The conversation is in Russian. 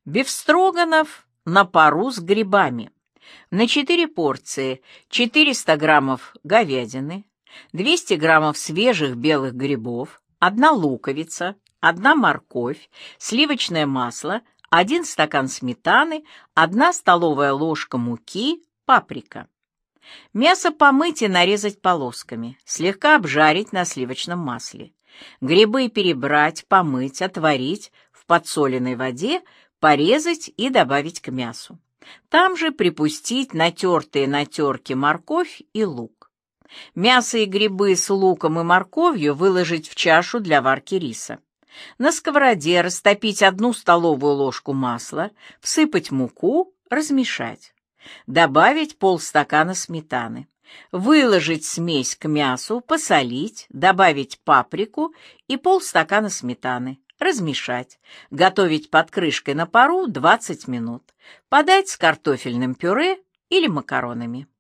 Бефстроганов на пару с грибами. На 4 порции 400 граммов говядины, 200 граммов свежих белых грибов, 1 луковица, 1 морковь, сливочное масло, 1 стакан сметаны, 1 столовая ложка муки, паприка. Мясо помыть и нарезать полосками, слегка обжарить на сливочном масле. Грибы перебрать, помыть, отварить в подсоленной воде, порезать и добавить к мясу. Там же припустить натертые на терке морковь и лук. Мясо и грибы с луком и морковью выложить в чашу для варки риса. На сковороде растопить 1 столовую ложку масла, всыпать муку, размешать. Добавить полстакана сметаны. Выложить смесь к мясу, посолить, добавить паприку и полстакана сметаны. Размешать. Готовить под крышкой на пару 20 минут. Подать с картофельным пюре или макаронами.